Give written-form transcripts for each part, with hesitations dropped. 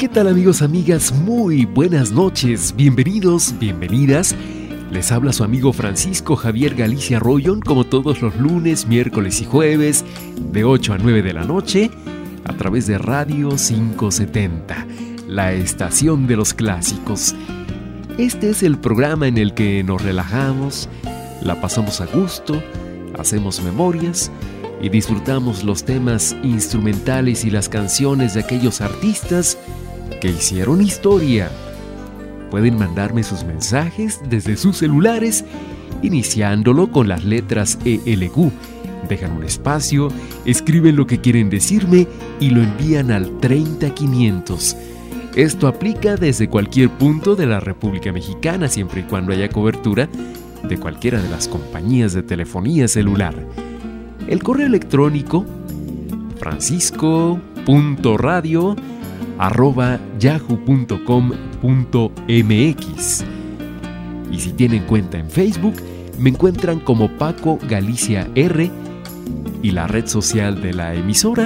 ¿Qué tal, amigos, amigas? Muy buenas noches, bienvenidos, bienvenidas. Les habla su amigo Francisco Javier Galicia Rollón, como todos los lunes, miércoles y jueves, de 8 a 9 de la noche, a través de Radio 570, la estación de los clásicos. Este es el programa en el que nos relajamos, la pasamos a gusto, hacemos memorias y disfrutamos los temas instrumentales y las canciones de aquellos artistas que hicieron historia. Pueden mandarme sus mensajes desde sus celulares, iniciándolo con las letras ELQ. Dejan un espacio, escriben lo que quieren decirme y lo envían al 30500. Esto aplica desde cualquier punto de la República Mexicana, siempre y cuando haya cobertura de cualquiera de las compañías de telefonía celular. El correo electrónico francisco.radio@yahoo.com.mx. Y si tienen cuenta en Facebook, me encuentran como Paco Galicia R, y la red social de la emisora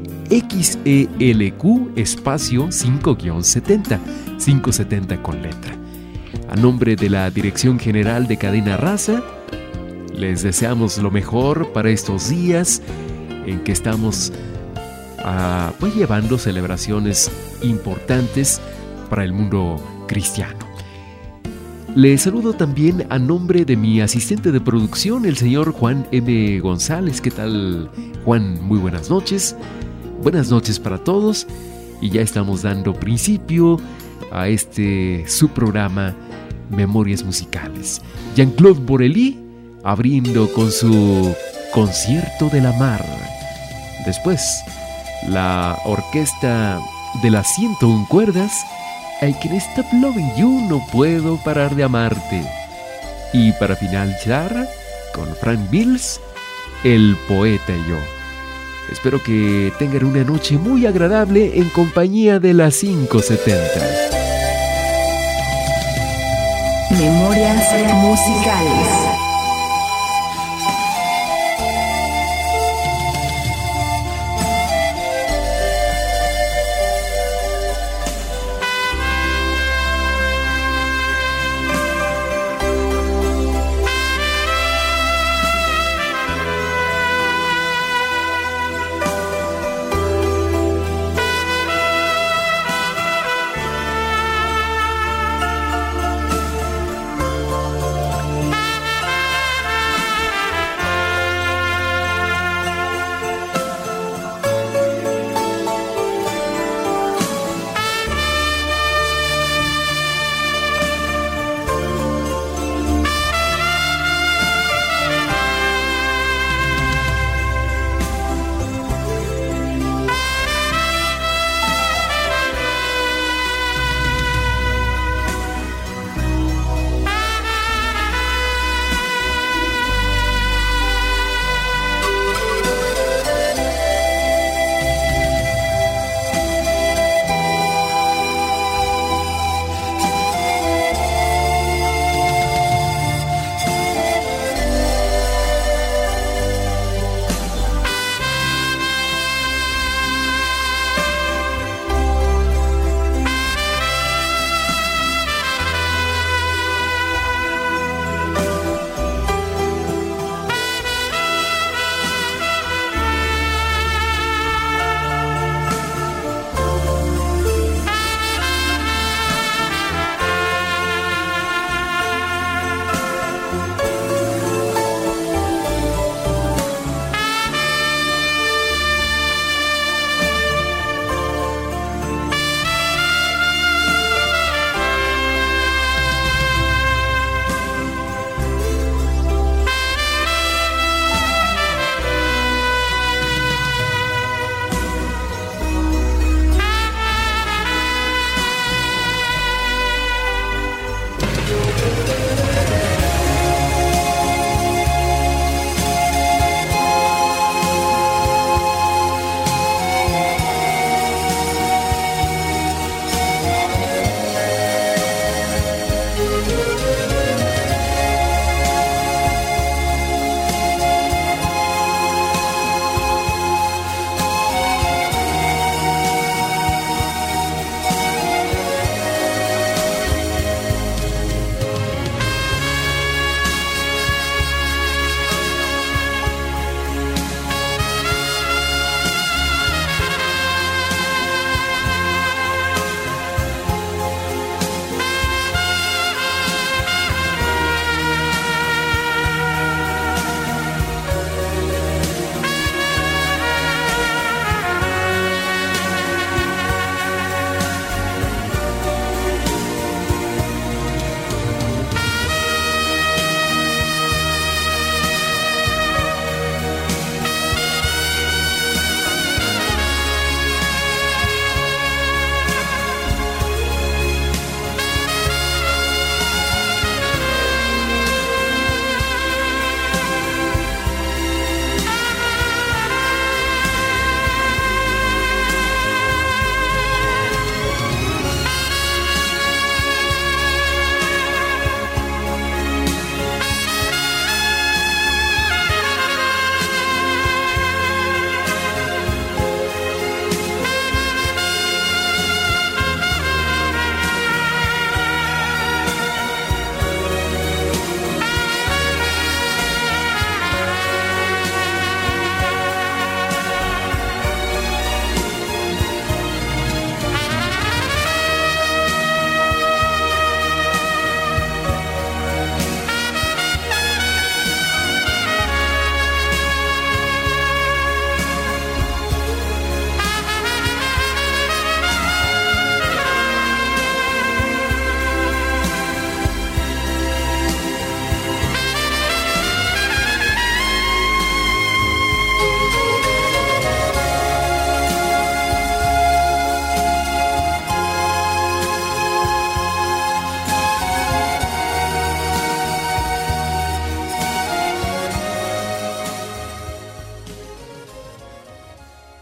XELQ espacio 5-70, 570 con letra. A nombre de la Dirección General de Cadena Raza, les deseamos lo mejor para estos días en que estamos llevando celebraciones importantes para el mundo cristiano. Les saludo también a nombre de mi asistente de producción, el señor Juan M. González. ¿Qué tal, Juan? Muy buenas noches. Buenas noches para todos. Y ya estamos dando principio a su programa Memorias Musicales. Jean-Claude Borelli abriendo con su Concierto de la Mar. Después, la orquesta de las 101 cuerdas, I Can't Stop Loving You, No Puedo Parar de Amarte. Y para finalizar, con Frank Bills, El Poeta y Yo. Espero que tengan una noche muy agradable en compañía de las 570. Memorias musicales.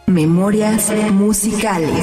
Memorias musicales.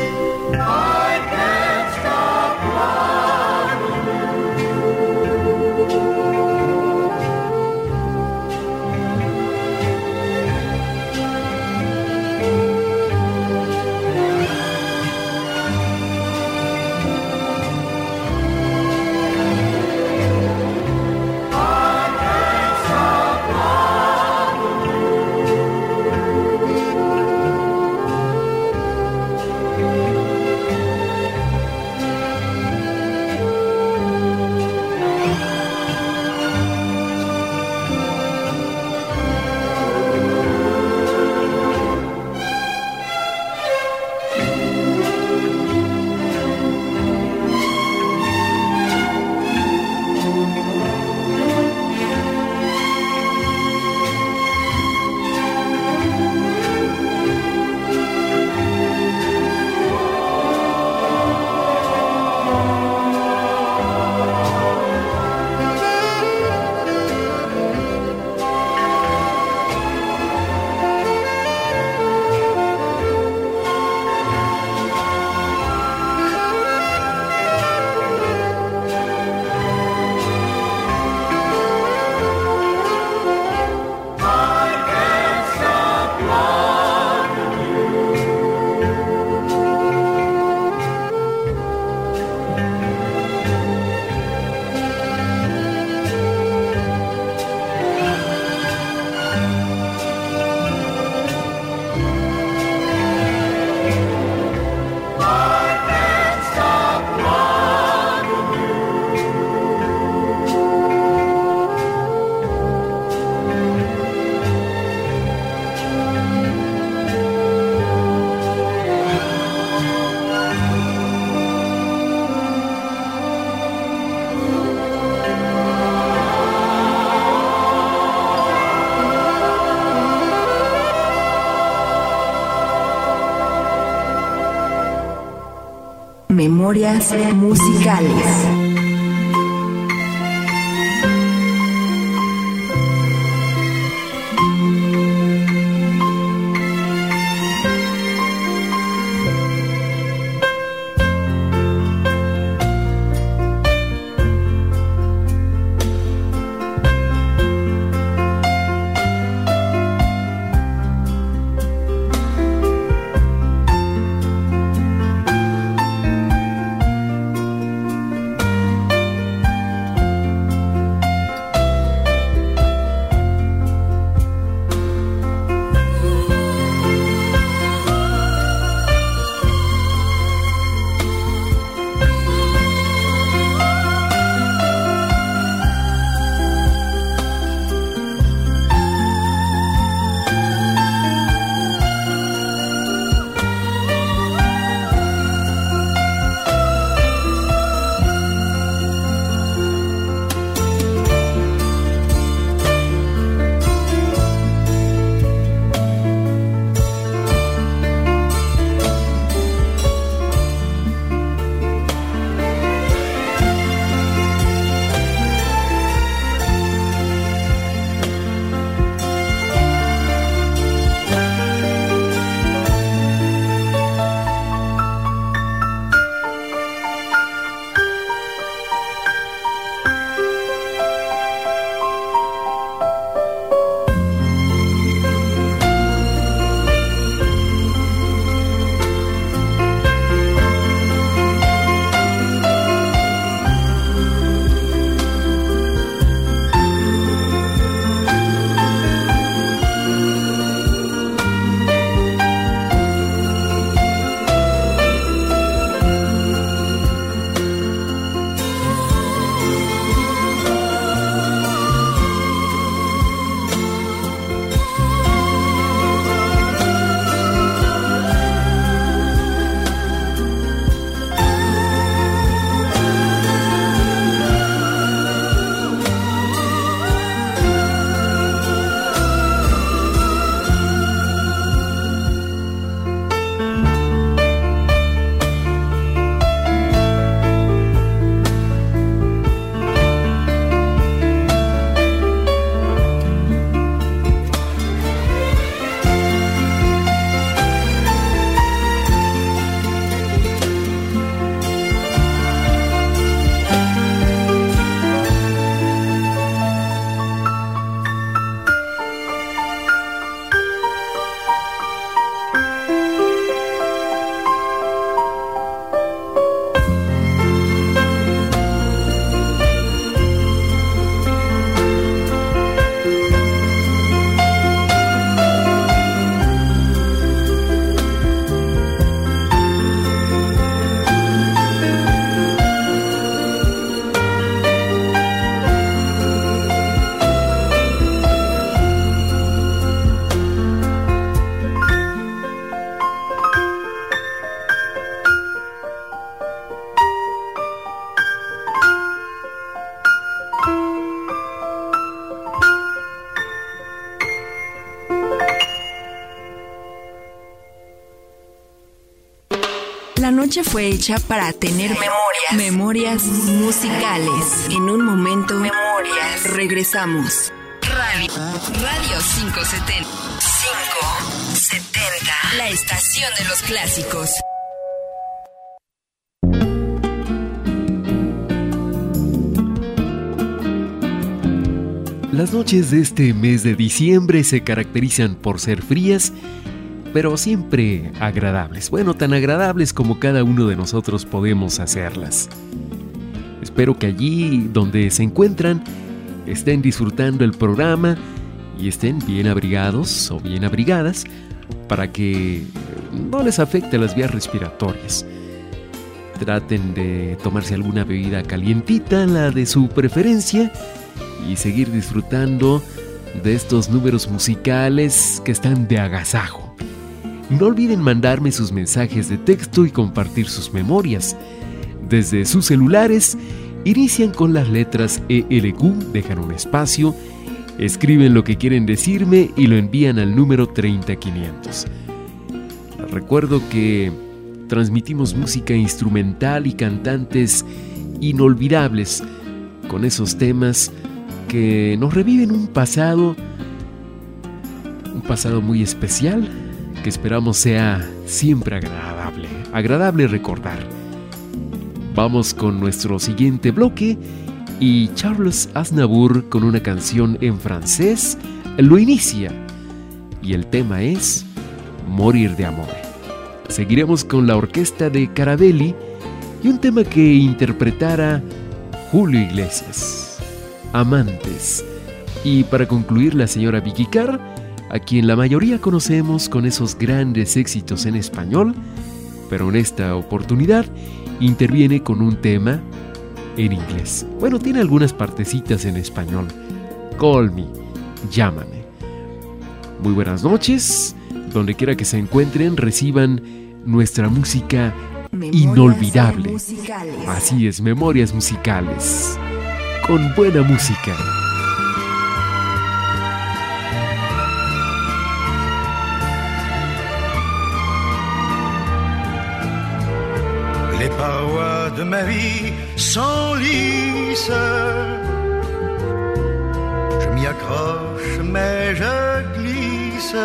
Memorias musicales. La noche fue hecha para tener memorias musicales. En un momento, memorias. Regresamos. Radio 570. 570. La estación de los clásicos. Las noches de este mes de diciembre se caracterizan por ser frías, pero siempre agradables. Bueno, tan agradables como cada uno de nosotros podemos hacerlas. Espero que allí donde se encuentran estén disfrutando el programa y estén bien abrigados o bien abrigadas para que no les afecte las vías respiratorias. Traten de tomarse alguna bebida calientita, la de su preferencia, y seguir disfrutando de estos números musicales que están de agasajo. No olviden mandarme sus mensajes de texto y compartir sus memorias. Desde sus celulares, inician con las letras ELQ, dejan un espacio, escriben lo que quieren decirme y lo envían al número 30500. Recuerdo que transmitimos música instrumental y cantantes inolvidables con esos temas que nos reviven un pasado muy especial, que esperamos sea siempre agradable recordar. Vamos con nuestro siguiente bloque y Charles Aznavour con una canción en francés lo inicia y el tema es Morir de amor. Seguiremos con la orquesta de Carabelli y un tema que interpretara Julio Iglesias, Amantes. Y para concluir, la señora Vicky Carr, a quien la mayoría conocemos con esos grandes éxitos en español, pero en esta oportunidad interviene con un tema en inglés. Bueno, tiene algunas partecitas en español. Call Me, llámame. Muy buenas noches, donde quiera que se encuentren, reciban nuestra música inolvidable. Así es, memorias musicales, con buena música. Les parois de ma vie s'enlissent. Je m'y accroche, mais je glisse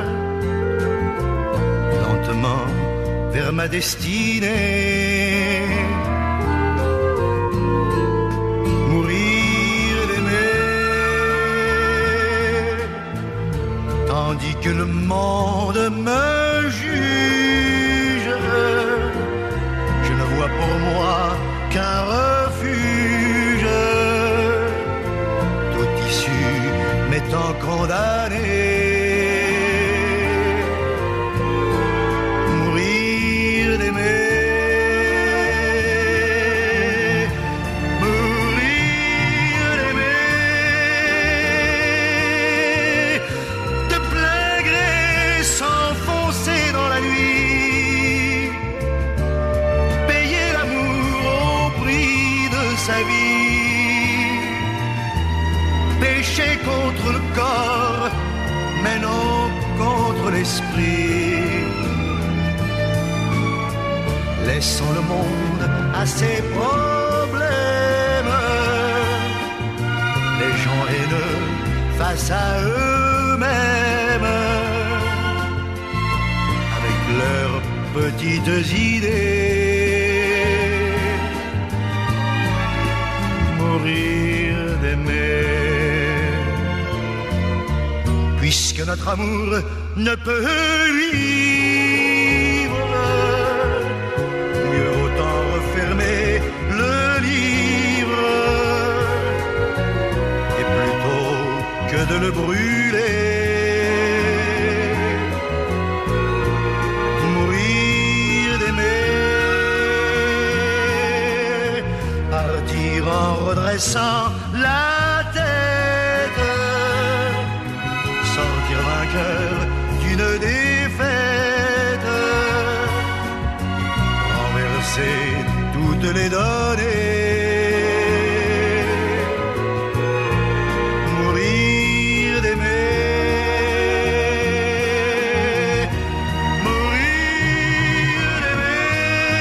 lentement vers ma destinée. Mourir d'aimer, tandis que le monde me juge. Je ne vois pour moi qu'un refuge, tout issu m'étant condamné. Mourir d'aimer, mourir d'aimer, de plein gré s'enfoncer dans la nuit, payer l'amour au prix de sa vie, pécher contre le corps, mais non contre l'esprit. Laissons le monde à ses problèmes, les gens haineux face à eux-mêmes, avec leurs petites idées. Mourir d'aimer, puisque notre amour ne peut vivre, mieux autant refermer le livre, et plutôt que de le brûler, mourir d'aimer, partir en redressant la tête, sortir vainqueur d'une défaite, renverser toutes les données, mourir d'aimer, mourir d'aimer,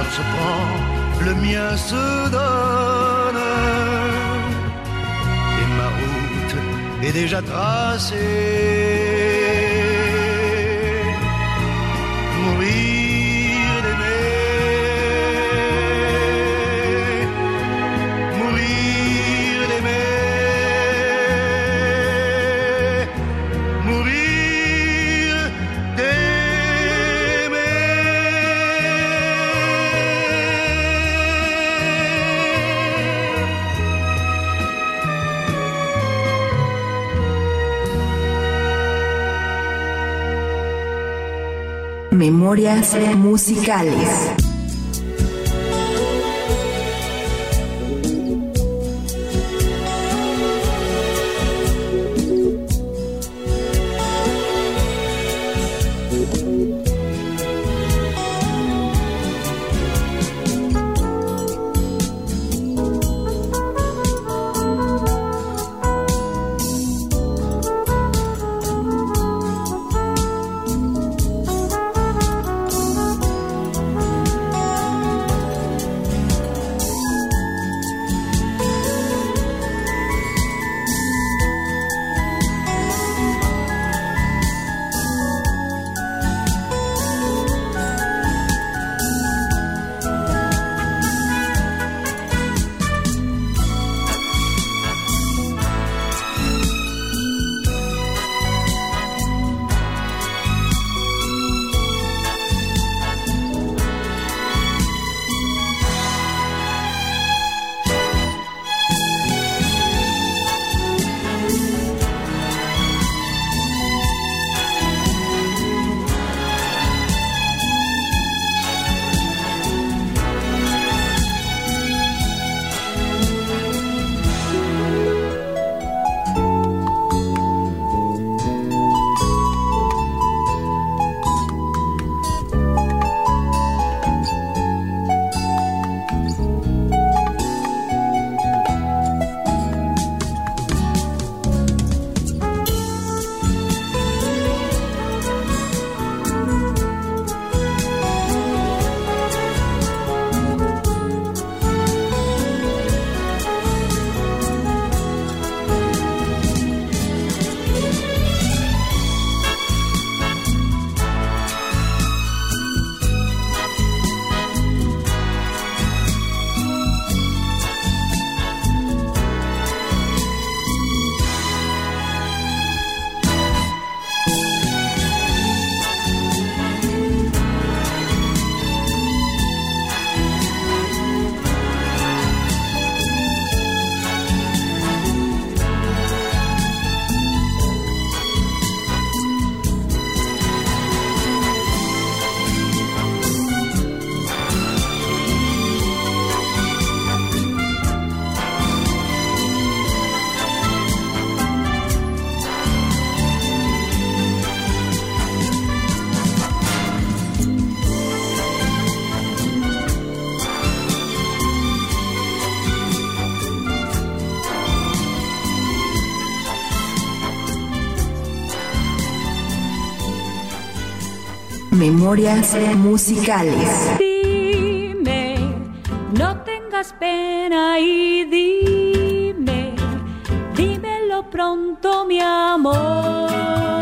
se prend, le mien se donne. Et ma route est déjà tracée. Mourir d'aimer, mourir d'aimer, mourir d'aimer. Memorias musicales. Memorias musicales. Dime, no tengas pena y dime, dímelo pronto, mi amor.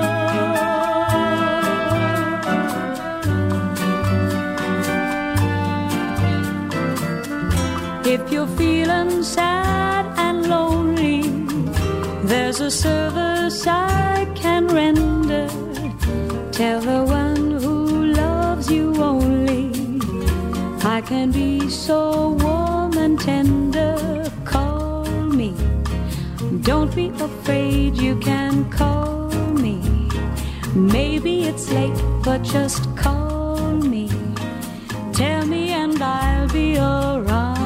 If you're feeling sad and lonely, there's a service I can render. Tell the one who loves you only, I can be so warm and tender. Call me, don't be afraid, you can call me. Maybe it's late, but just call me. Tell me and I'll be around.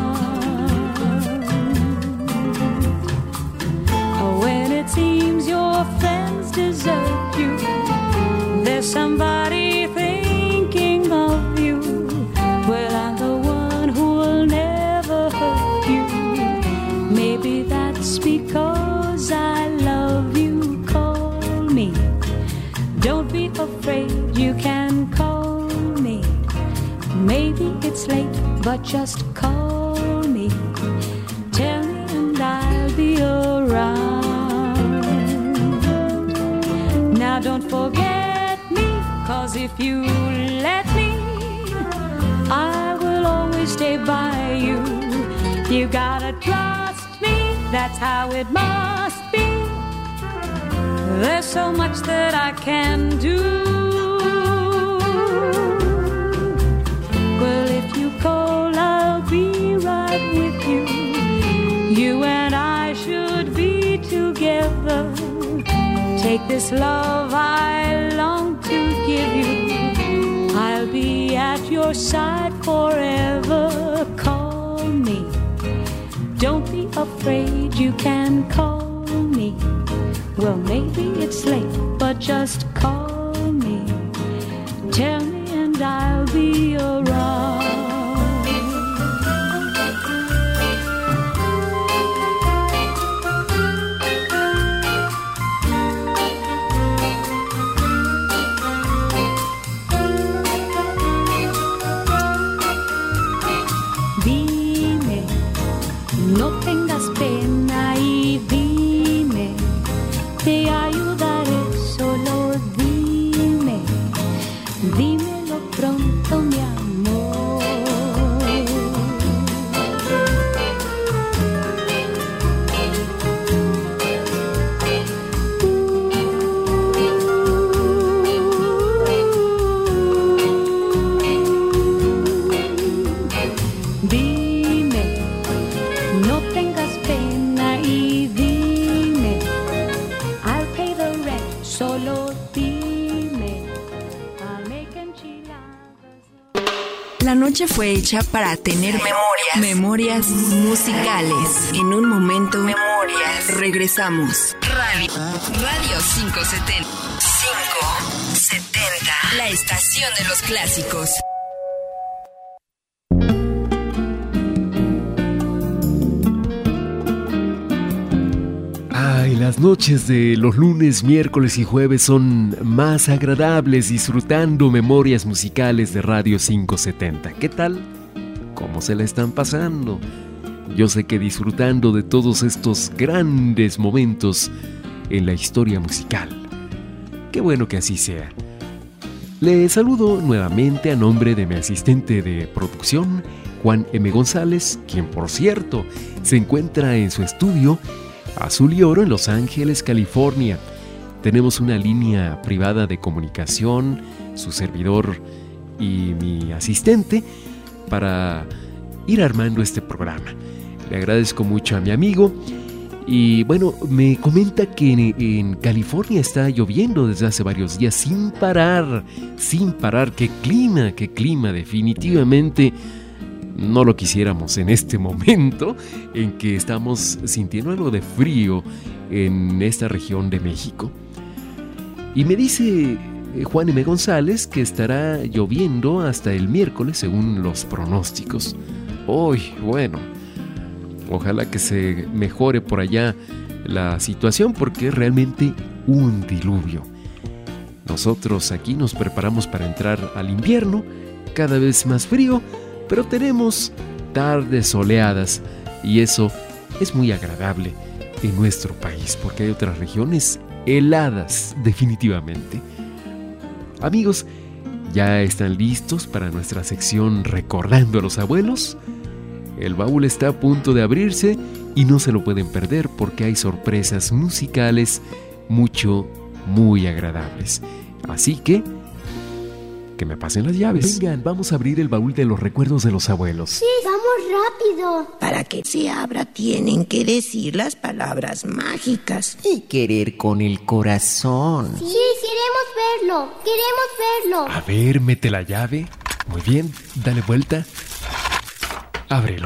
When it seems your friends desert you, there's somebody thinking of you. Well, I'm the one who will never hurt you. Maybe that's because I love you. Call me, don't be afraid, you can call me. Maybe it's late, but just call me. Tell me and I'll be around. Now don't forget me, 'cause if you let me, I will always stay by you. You gotta trust me, that's how it must be. There's so much that I can do. Well, if you call, I'll be right with you. You and I should be together. Take this love I long to give you. I'll be at your side forever. Call me. Don't be afraid, you can call me. Well, maybe it's late, but just call me. Tell me and I'll be around. Dime, no tengas pena y dime, te ayudaré, solo dime, dímelo pronto, mi amor. Dime, no tengas pena y dime, I'll pay the rent, solo dime, I'll make enchiladas. La noche fue hecha para tener memorias musicales. En un momento, memorias. Regresamos. Radio 570. 570. La estación de los clásicos. Ay, las noches de los lunes, miércoles y jueves son más agradables disfrutando memorias musicales de Radio 570. ¿Qué tal? ¿Cómo se la están pasando? Yo sé que disfrutando de todos estos grandes momentos en la historia musical. Qué bueno que así sea. Le saludo nuevamente a nombre de mi asistente de producción, Juan M. González, quien por cierto se encuentra en su estudio Azul y Oro en Los Ángeles, California. Tenemos una línea privada de comunicación, su servidor y mi asistente, para ir armando este programa. Le agradezco mucho a mi amigo. Y bueno, me comenta que en California está lloviendo desde hace varios días sin parar. Qué clima, definitivamente. No lo quisiéramos en este momento en que estamos sintiendo algo de frío en esta región de México. Y me dice Juan M. González que estará lloviendo hasta el miércoles según los pronósticos. Uy, bueno, ojalá que se mejore por allá la situación porque es realmente un diluvio. Nosotros aquí nos preparamos para entrar al invierno, cada vez más frío, pero tenemos tardes soleadas y eso es muy agradable en nuestro país porque hay otras regiones heladas definitivamente. Amigos, ¿ya están listos para nuestra sección Recordando a los Abuelos? El baúl está a punto de abrirse y no se lo pueden perder porque hay sorpresas musicales muy agradables. Así que me pasen las llaves. Vengan, vamos a abrir el baúl de los recuerdos de los abuelos. Sí, vamos rápido. Para que se abra tienen que decir las palabras mágicas. Y querer con el corazón. Sí, queremos verlo. A ver, mete la llave. Muy bien, dale vuelta. Ábrelo.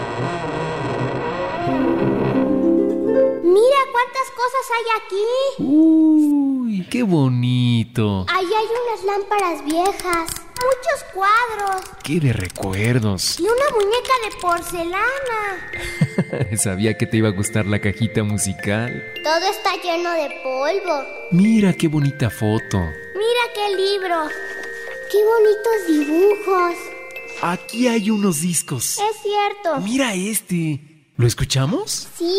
Mira cuántas cosas hay aquí. Uy, qué bonito. Ahí hay unas lámparas viejas, muchos cuadros. Qué de recuerdos. Y una muñeca de porcelana. Sabía que te iba a gustar la cajita musical. Todo está lleno de polvo. Mira qué bonita foto. Mira qué libro. Qué bonitos dibujos. Aquí hay unos discos. Es cierto. Mira este. ¿Lo escuchamos? Sí.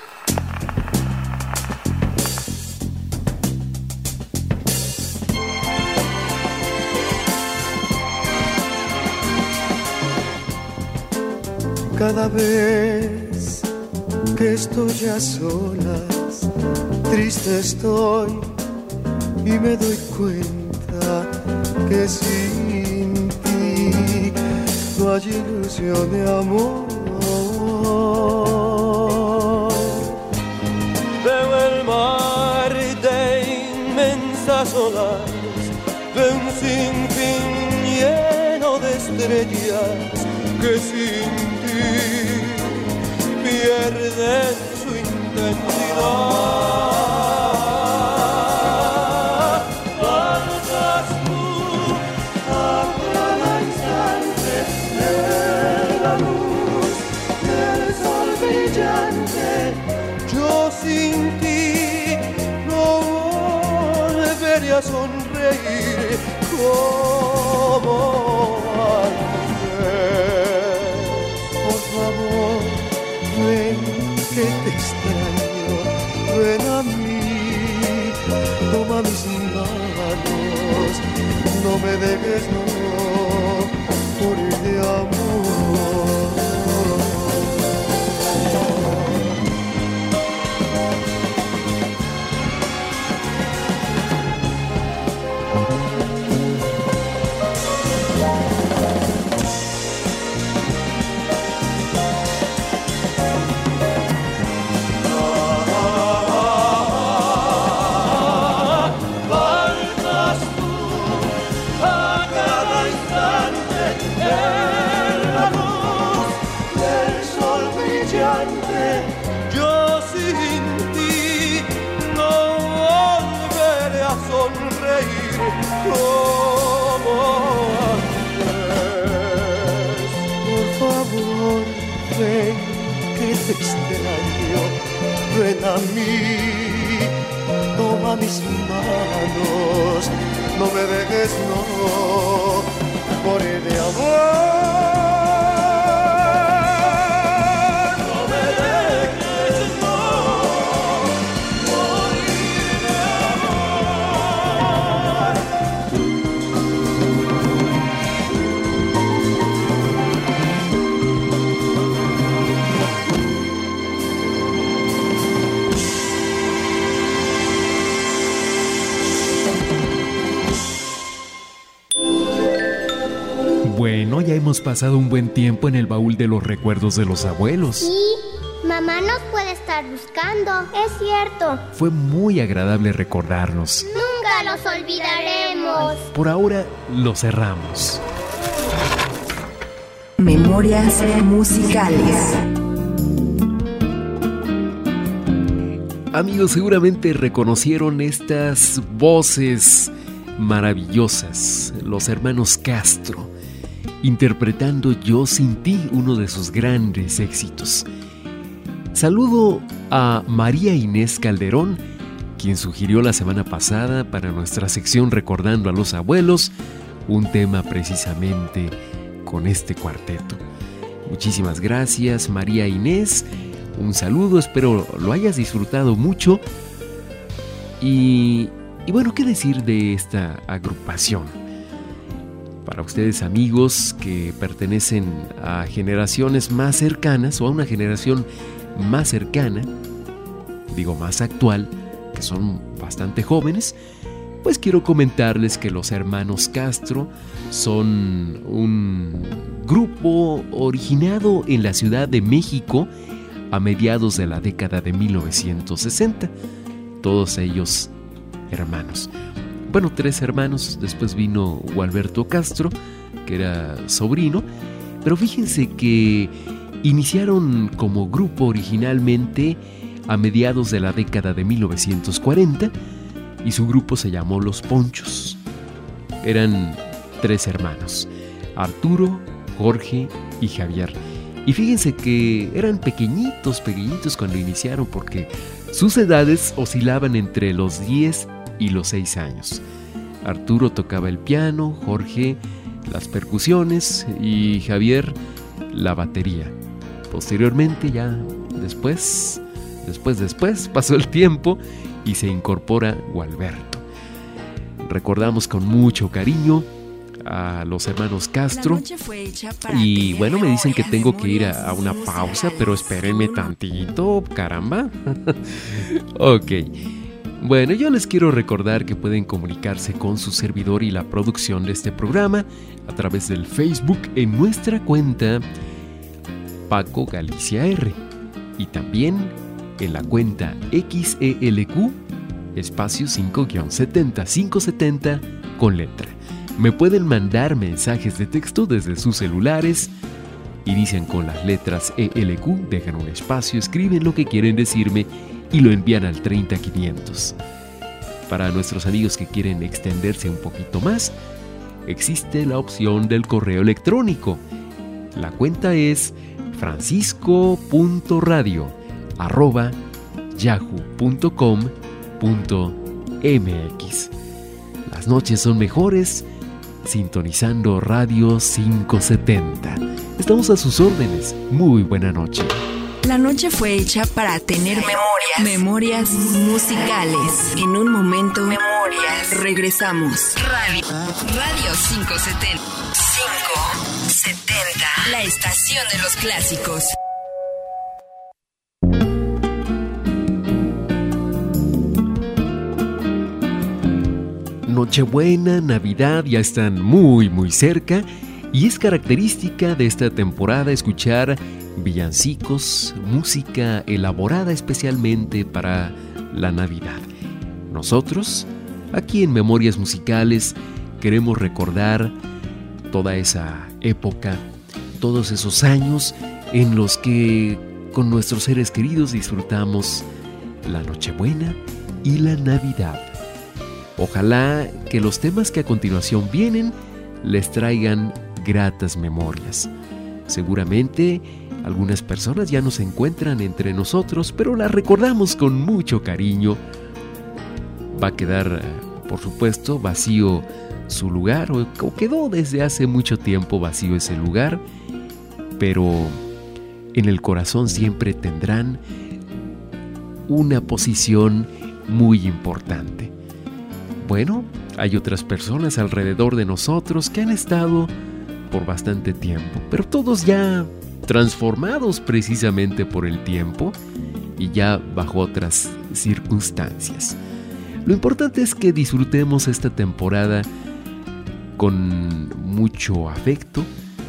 Cada vez que estoy a solas, triste estoy y me doy cuenta que sin ti no hay ilusión de amor. Veo el mar de inmensas olas, de un sinfín lleno de estrellas que sin ti pierden su intensidad. Faltas tú a cada instante de la luz del sol brillante. Yo sin ti no volveré a sonreír como antes. Por favor, ven que te extraño, ven a mí, toma mis manos, no me dejes no morir de amor. Yo sin ti no volveré a sonreír como antes. Por favor, ven que te extraño, ven a mí, toma mis manos, no me dejes no morir de amor. Bueno, ya hemos pasado un buen tiempo en el baúl de los recuerdos de los abuelos. Sí, mamá nos puede estar buscando, es cierto. Fue muy agradable recordarnos. Nunca los olvidaremos. Por ahora lo cerramos. Memorias musicales. Amigos, seguramente reconocieron estas voces maravillosas, los hermanos Castro, interpretando Yo sin ti, uno de sus grandes éxitos. Saludo a María Inés Calderón, quien sugirió la semana pasada para nuestra sección Recordando a los Abuelos un tema precisamente con este cuarteto. Muchísimas gracias, María Inés. Un saludo, espero lo hayas disfrutado mucho. Y bueno, ¿qué decir de esta agrupación? Para ustedes, amigos que pertenecen a generaciones más cercanas o a una generación más cercana, digo más actual, que son bastante jóvenes, pues quiero comentarles que los hermanos Castro son un grupo originado en la Ciudad de México a mediados de la década de 1960. Todos ellos hermanos. Bueno, 3 hermanos, después vino Gualberto Castro, que era sobrino, pero fíjense que iniciaron como grupo originalmente a mediados de la década de 1940 y su grupo se llamó Los Ponchos. Eran 3 hermanos, Arturo, Jorge y Javier. Y fíjense que eran pequeñitos cuando iniciaron, porque sus edades oscilaban entre los 10 y los 6 años. Arturo tocaba el piano, Jorge las percusiones y Javier la batería. Posteriormente, ya después pasó el tiempo y se incorpora Gualberto. Recordamos con mucho cariño a los hermanos Castro. Y bueno, me dicen que tengo que ir a una pausa, pero espérenme tantito, caramba. Ok. Bueno, yo les quiero recordar que pueden comunicarse con su servidor y la producción de este programa a través del Facebook en nuestra cuenta Paco Galicia R, y también en la cuenta XELQ espacio 5-70 con letra. Me pueden mandar mensajes de texto desde sus celulares. Inician con las letras ELQ, dejan un espacio, escriben lo que quieren decirme y lo envían al 30500. Para nuestros amigos que quieren extenderse un poquito más, existe la opción del correo electrónico. La cuenta es francisco.radio@yahoo.com.mx. Las noches son mejores sintonizando Radio 570. Estamos a sus órdenes. Muy buena noche. La noche fue hecha para tener memorias musicales. En un momento, regresamos. Radio 570. 570. La estación de los clásicos. Nochebuena, Navidad ya están muy cerca y es característica de esta temporada escuchar villancicos, música elaborada especialmente para la Navidad. Nosotros, aquí en Memorias Musicales, queremos recordar toda esa época, todos esos años en los que con nuestros seres queridos disfrutamos la Nochebuena y la Navidad. Ojalá que los temas que a continuación vienen les traigan gratas memorias. Seguramente algunas personas ya no se encuentran entre nosotros, pero las recordamos con mucho cariño. Va a quedar, por supuesto, vacío su lugar, o quedó desde hace mucho tiempo vacío ese lugar, pero en el corazón siempre tendrán una posición muy importante. Bueno, hay otras personas alrededor de nosotros que han estado por bastante tiempo, pero todos ya transformados precisamente por el tiempo y ya bajo otras circunstancias. Lo importante es que disfrutemos esta temporada con mucho afecto,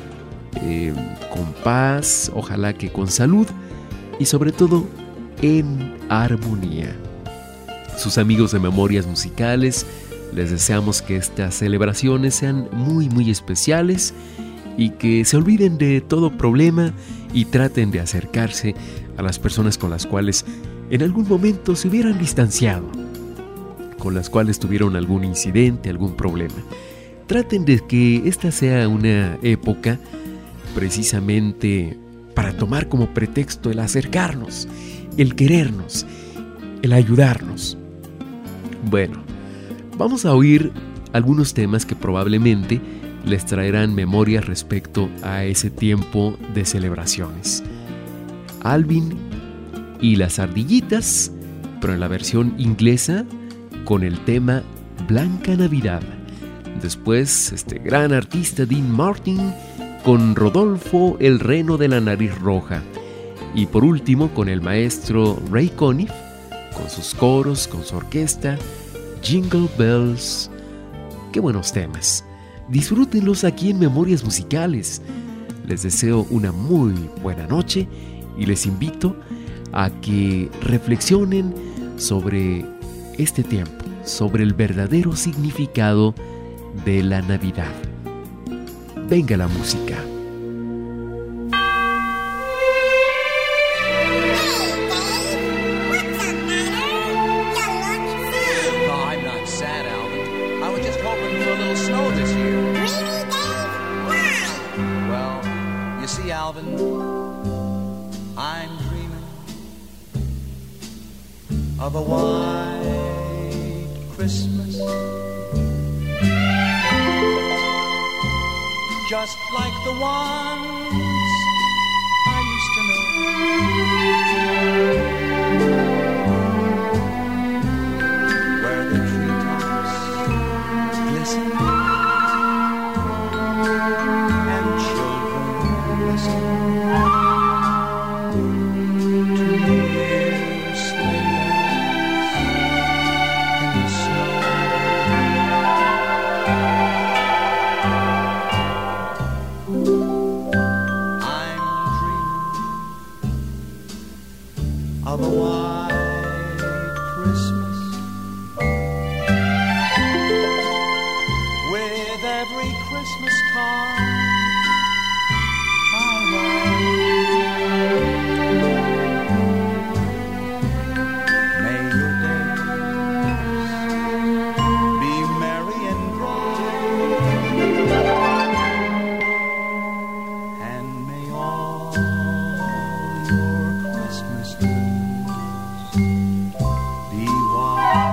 con paz, ojalá que con salud y sobre todo en armonía. Sus amigos de Memorias Musicales, les deseamos que estas celebraciones sean muy especiales y que se olviden de todo problema y traten de acercarse a las personas con las cuales en algún momento se hubieran distanciado, con las cuales tuvieron algún incidente, algún problema. Traten de que esta sea una época precisamente para tomar como pretexto el acercarnos, el querernos, el ayudarnos. Bueno, vamos a oír algunos temas que probablemente les traerán memorias respecto a ese tiempo de celebraciones. Alvin y las ardillitas, pero en la versión inglesa con el tema Blanca Navidad. Después, este gran artista Dean Martin con Rodolfo el reno de la nariz roja. Y por último, con el maestro Ray Conniff, con sus coros, con su orquesta, Jingle Bells. ¡Qué buenos temas! Disfrútenlos aquí en Memorias Musicales. Les deseo una muy buena noche y les invito a que reflexionen sobre este tiempo, sobre el verdadero significado de la Navidad. Venga la música. Alvin, I'm dreaming of a white Christmas just like the ones I used to know. Where the treetops glisten and children listen to hear sleigh bells in the snow. I'm dreaming of a white Christmas with every Christmas card I write. May your days be merry and bright, and may all your Christmases be white.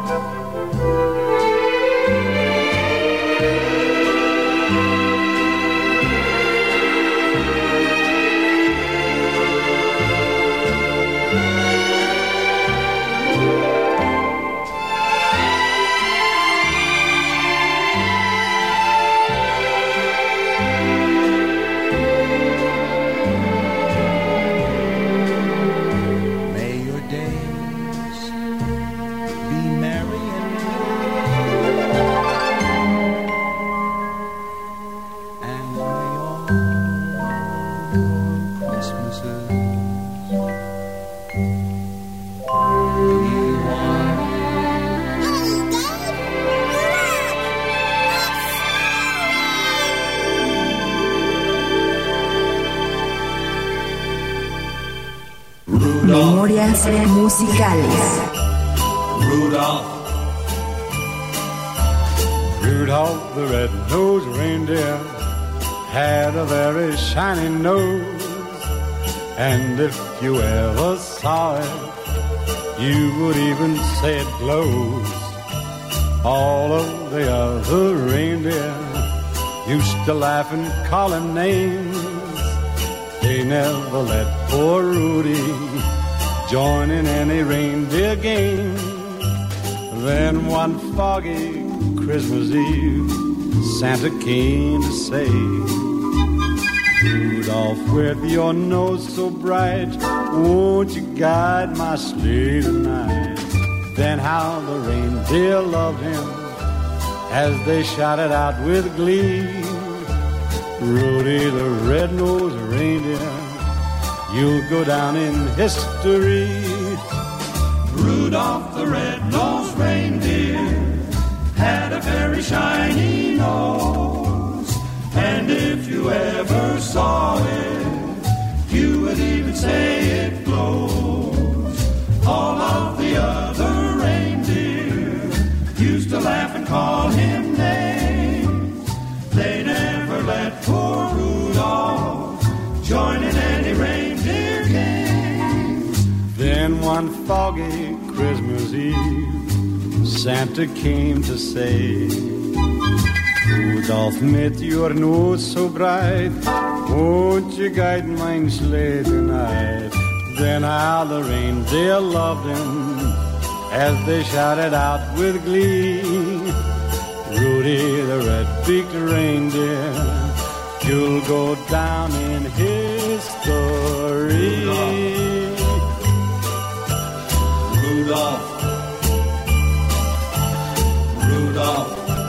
May your days be merry and bright, and may all your Christmases be white. Memorias musicales. Rudolph, Rudolph the red-nosed reindeer had a very shiny nose, and if you ever saw it, you would even say it glows. All of the other reindeer used to laugh and call him names. They never let poor Rudy join in any reindeer game. Then one foggy Christmas Eve, Santa came to say, Rudolph, with your nose so bright, won't you guide my sleigh tonight? Then how the reindeer loved him as they shouted out with glee, Rudy the red-nosed reindeer, you'll go down in history. Rudolph the red-nosed reindeer had a very shiny nose, and if you ever saw it, you would even say it glows. All of the other reindeer used to laugh and call him names. They never let poor Rudolph join in any reindeer games. Then one foggy Christmas Eve, Santa came to say, Rudolph, mit your nose so bright, won't you guide my sleigh tonight? Then how the reindeer loved him as they shouted out with glee, Rudy the red-beaked reindeer, you'll go down in history. Rudolph, Rudolph.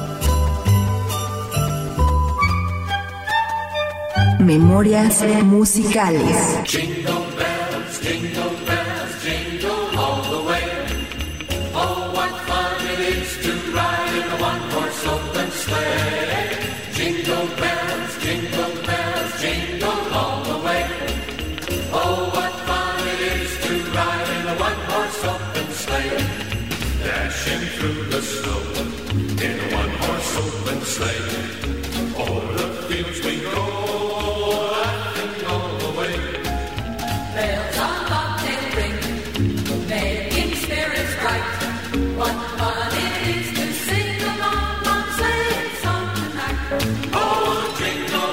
Memorias musicales. Jingle bells, jingle all the way. Oh, what fun it is to ride in a one-horse open sleigh. Jingle bells, jingle all the way. Oh, what fun it is to ride in a one-horse open sleigh. Dashing through the snow in a one-horse open sleigh. O'er the fields we go, laughing all the way. Bells on bobtail ring, making spirits bright. What fun it is to sing along on sleigh song tonight. Oh, jingle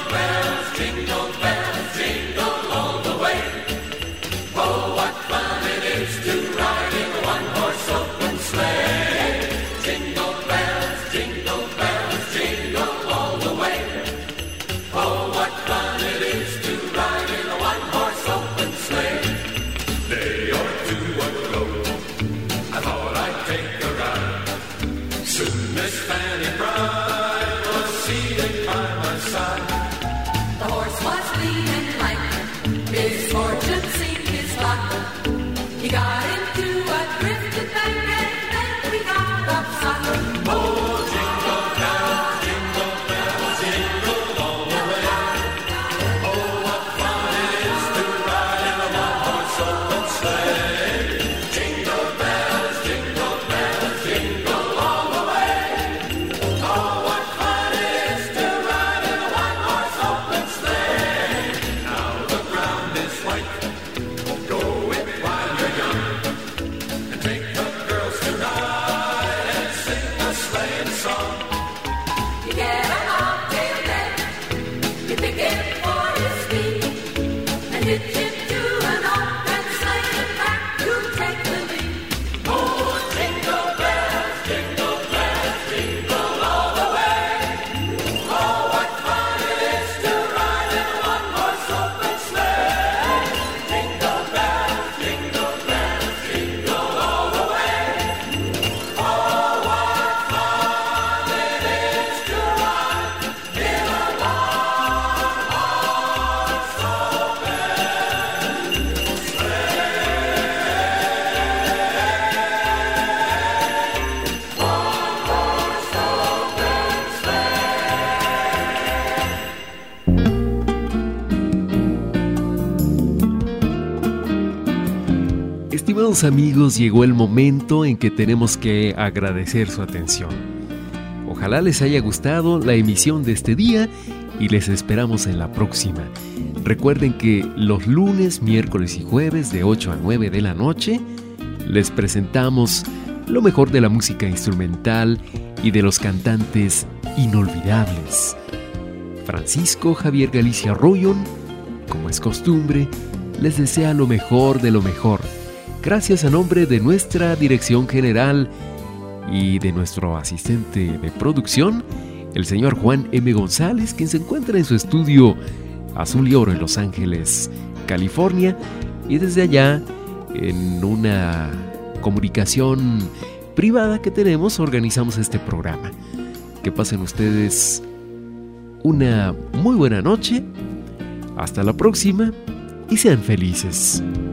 Estimados amigos, llegó el momento en que tenemos que agradecer su atención. Ojalá les haya gustado la emisión de este día y les esperamos en la próxima. Recuerden que los lunes, miércoles y jueves de 8 a 9 de la noche les presentamos lo mejor de la música instrumental y de los cantantes inolvidables. Francisco Javier Galicia Arroyo, como es costumbre, les desea lo mejor de lo mejor. Gracias a nombre de nuestra dirección general y de nuestro asistente de producción, el señor Juan M. González, quien se encuentra en su estudio Azul y Oro en Los Ángeles, California, y desde allá, en una comunicación privada que tenemos, organizamos este programa. Que pasen ustedes una muy buena noche, hasta la próxima y sean felices.